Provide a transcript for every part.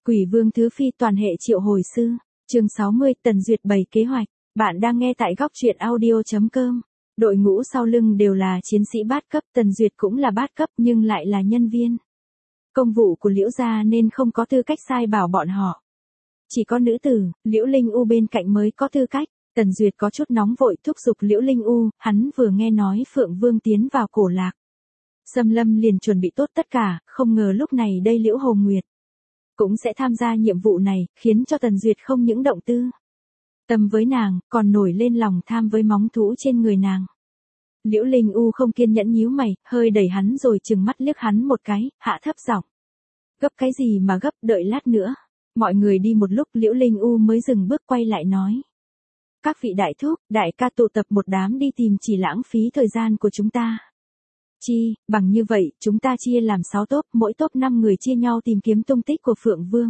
Quỷ vương Thứ Phi toàn hệ triệu hồi sư. Chương 60, Tần Duyệt bày kế hoạch. Bạn đang nghe tại góc truyện audio.com. Đội ngũ sau lưng đều là chiến sĩ bát cấp, Tần Duyệt cũng là bát cấp nhưng lại là nhân viên công vụ của Liễu gia nên không có tư cách sai bảo bọn họ. Chỉ có nữ tử, Liễu Linh U bên cạnh mới có tư cách. Tần Duyệt có chút nóng vội thúc giục Liễu Linh U, hắn vừa nghe nói Phượng Vương tiến vào Cổ Lạc. Sâm Lâm liền chuẩn bị tốt tất cả, không ngờ lúc này đây Liễu Hồ Nguyệt cũng sẽ tham gia nhiệm vụ này, khiến cho Tần Duyệt không những động tư tâm với nàng, còn nổi lên lòng tham với móng thú trên người nàng. Liễu Linh U không kiên nhẫn nhíu mày, hơi đẩy hắn rồi trừng mắt liếc hắn một cái, hạ thấp giọng. Gấp cái gì mà gấp, đợi lát nữa. Mọi người đi một lúc Liễu Linh U mới dừng bước quay lại nói. Các vị đại thúc, đại ca tụ tập một đám đi tìm chỉ lãng phí thời gian của chúng ta. Bằng như vậy, chúng ta chia làm 6 tốp, mỗi tốp 5 người chia nhau tìm kiếm tung tích của Phượng Vương.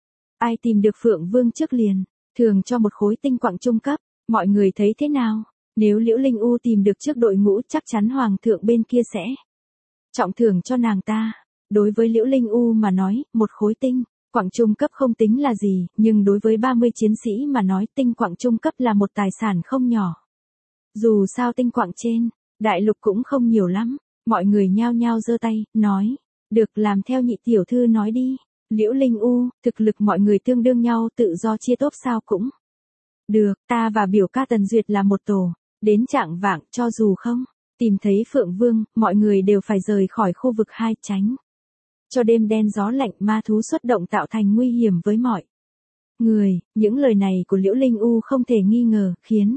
Ai tìm được Phượng Vương trước liền, thường cho một khối tinh quặng trung cấp, mọi người thấy thế nào? Nếu Liễu Linh U tìm được trước đội ngũ chắc chắn Hoàng thượng bên kia sẽ trọng thưởng cho nàng ta. Đối với Liễu Linh U mà nói, một khối tinh quặng trung cấp không tính là gì, nhưng đối với 30 chiến sĩ mà nói tinh quặng trung cấp là một tài sản không nhỏ. Dù sao tinh quặng trên đại lục cũng không nhiều lắm. Mọi người nhao nhao giơ tay, nói, được, làm theo nhị tiểu thư nói đi. Liễu Linh U, thực lực mọi người tương đương nhau, tự do chia tốp sao cũng được, ta và biểu ca Tần Duyệt là một tổ, đến chạng vạng, cho dù không tìm thấy Phượng Vương, mọi người đều phải rời khỏi khu vực hai, tránh cho đêm đen gió lạnh ma thú xuất động tạo thành nguy hiểm với mọi người. Những lời này của Liễu Linh U không thể nghi ngờ, khiến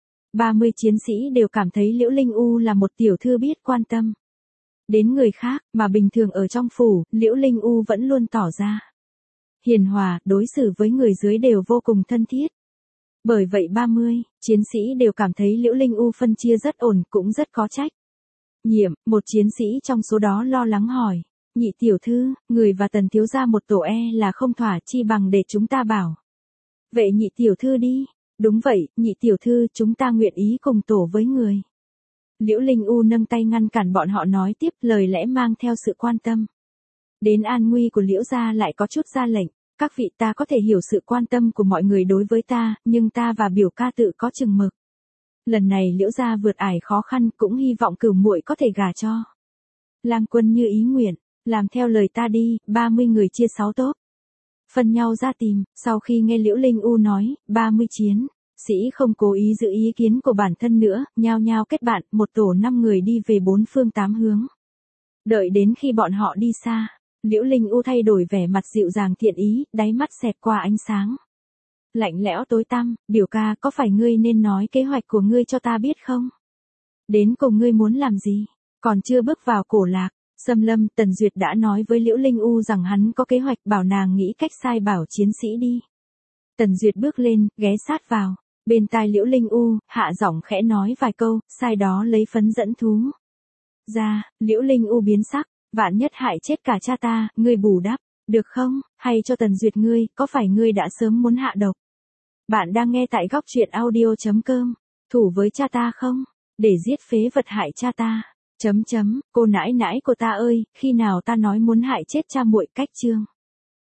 30 chiến sĩ đều cảm thấy Liễu Linh U là một tiểu thư biết quan tâm đến người khác, mà bình thường ở trong phủ, Liễu Linh U vẫn luôn tỏ ra hiền hòa, đối xử với người dưới đều vô cùng thân thiết. Bởi vậy 30 chiến sĩ đều cảm thấy Liễu Linh U phân chia rất ổn, cũng rất có trách nhiệm. Một chiến sĩ trong số đó lo lắng hỏi, nhị tiểu thư, người và Tần thiếu gia một tổ là không thỏa, chi bằng để chúng ta bảo vậy nhị tiểu thư đi. Đúng vậy, nhị tiểu thư, chúng ta nguyện ý cùng tổ với người. Liễu Linh U nâng tay ngăn cản bọn họ nói tiếp, lời lẽ mang theo sự quan tâm đến an nguy của Liễu gia, lại có chút ra lệnh. Các vị, ta có thể hiểu sự quan tâm của mọi người đối với ta, nhưng ta và biểu ca tự có chừng mực. Lần này Liễu gia vượt ải khó khăn, cũng hy vọng cửu muội có thể gả cho lang quân như ý nguyện. Làm theo lời ta đi. 30 người chia 6 tốp, phân nhau ra tìm. Sau khi nghe Liễu Linh U nói, 30 chiến sĩ không cố ý giữ ý kiến của bản thân nữa, nhao nhao kết bạn, một tổ 5 người đi về 4 phương 8 hướng. Đợi đến khi bọn họ đi xa, Liễu Linh U thay đổi vẻ mặt dịu dàng thiện ý, đáy mắt xẹt qua ánh sáng lạnh lẽo tối tăm. Biểu ca, có phải ngươi nên nói kế hoạch của ngươi cho ta biết không? Đến cùng ngươi muốn làm gì? Còn chưa bước vào Cổ Lạc, Sâm Lâm, Tần Duyệt đã nói với Liễu Linh U rằng hắn có kế hoạch, bảo nàng nghĩ cách sai bảo chiến sĩ đi. Tần Duyệt bước lên, ghé sát vào bên tai Liễu Linh U, hạ giọng khẽ nói vài câu, sai đó lấy phấn dẫn thú ra. Liễu Linh U biến sắc, vạn nhất hại chết cả cha ta, ngươi bù đắp được không? Hay cho Tần Duyệt ngươi, có phải ngươi đã sớm muốn hạ độc? Bạn đang nghe tại góc truyện audio.com. Thủ với cha ta không? Để giết phế vật hại cha ta. Cô nãi nãi của ta ơi, khi nào ta nói muốn hại chết cha muội? Cách chương